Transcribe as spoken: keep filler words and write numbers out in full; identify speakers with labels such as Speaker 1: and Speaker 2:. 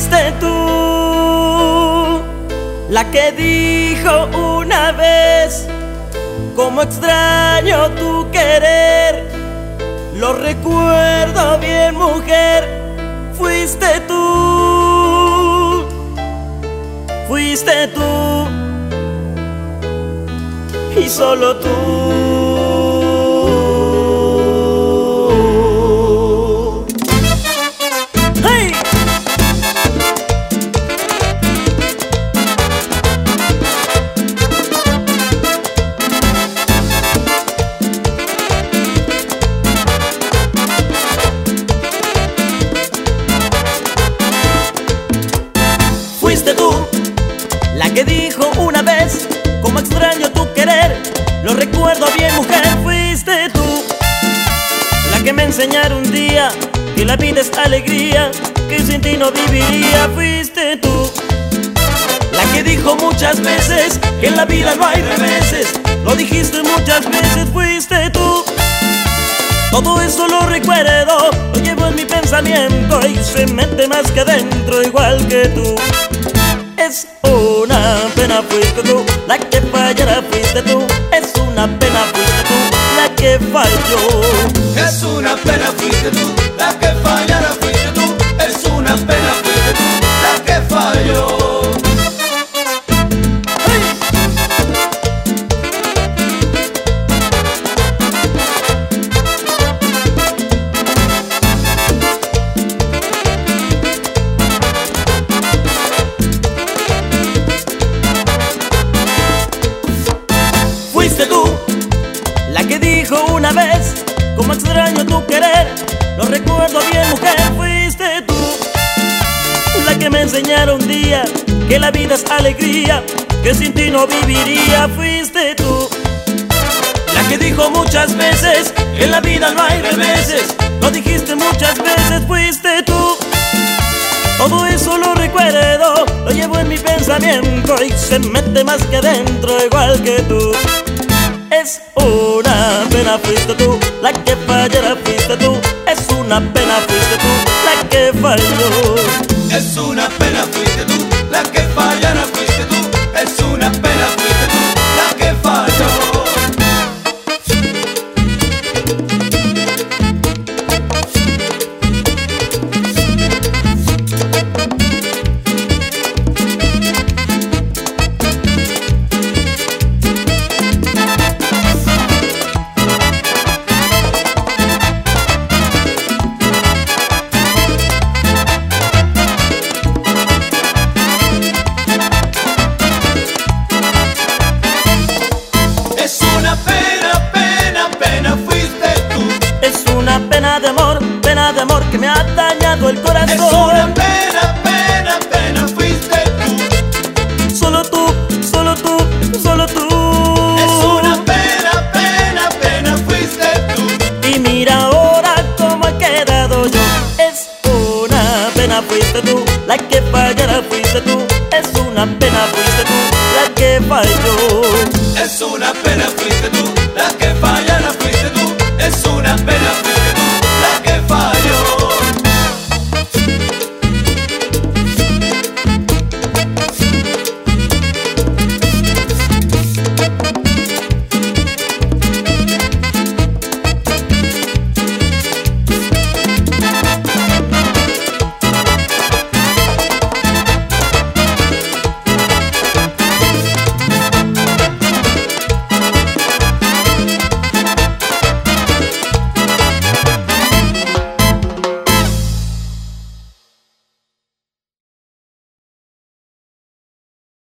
Speaker 1: Fuiste tú la que dijo una vez: cómo extraño tu querer. Lo recuerdo bien, mujer. Fuiste tú, fuiste tú, y solo tú. ¡Hey! Fuiste tú la que dijo una vez: cómo extraño tu querer. Lo recuerdo bien, mujer. Fuiste tú la que me enseñaron un día que la vida es alegría, que sin ti no viviría. Fuiste tú la que dijo muchas veces que en la vida no hay reveses. Lo dijiste muchas veces. Fuiste tú. Todo eso lo recuerdo, lo llevo en mi pensamiento y se mete más que adentro, igual que tú. Es una pena, fuiste tú la que fallara, fuiste tú. Es una pena, fuiste tú la que falló.
Speaker 2: Es una pena, fuiste tú la que fallara, fuiste tú. Es una pena, fuiste tú la que falló.
Speaker 1: Fuiste tú la que dijo una vez: cómo extraño tu querer. Lo recuerdo bien, mujer. Fuiste tú la que me enseñaron un día que la vida es alegría, que sin ti no viviría. Fuiste tú la que dijo muchas veces que en la vida no hay reveses. Lo dijiste muchas veces. Fuiste tú. Todo eso lo recuerdo, lo llevo en mi pensamiento y se mete más que adentro, igual que tú. Es una pena, fuiste tú la que fallara, fuiste tú. Es una pena, fuiste tú la que falló.
Speaker 2: Es una pena, fuiste tú la que fallara, fuiste tú. Es una pena, fuiste tú la que falló.
Speaker 1: Pena de amor, pena de amor que me ha dañado el corazón.
Speaker 2: Es una pena, pena, pena, fuiste tú.
Speaker 1: Solo tú, solo tú, solo tú.
Speaker 2: Es una pena, pena, pena, fuiste tú.
Speaker 1: Y mira ahora cómo he quedado yo. Es una pena, fuiste tú la que fallara, fuiste tú. Es una pena, fuiste tú la que falló.
Speaker 2: Es una pena, fuiste tú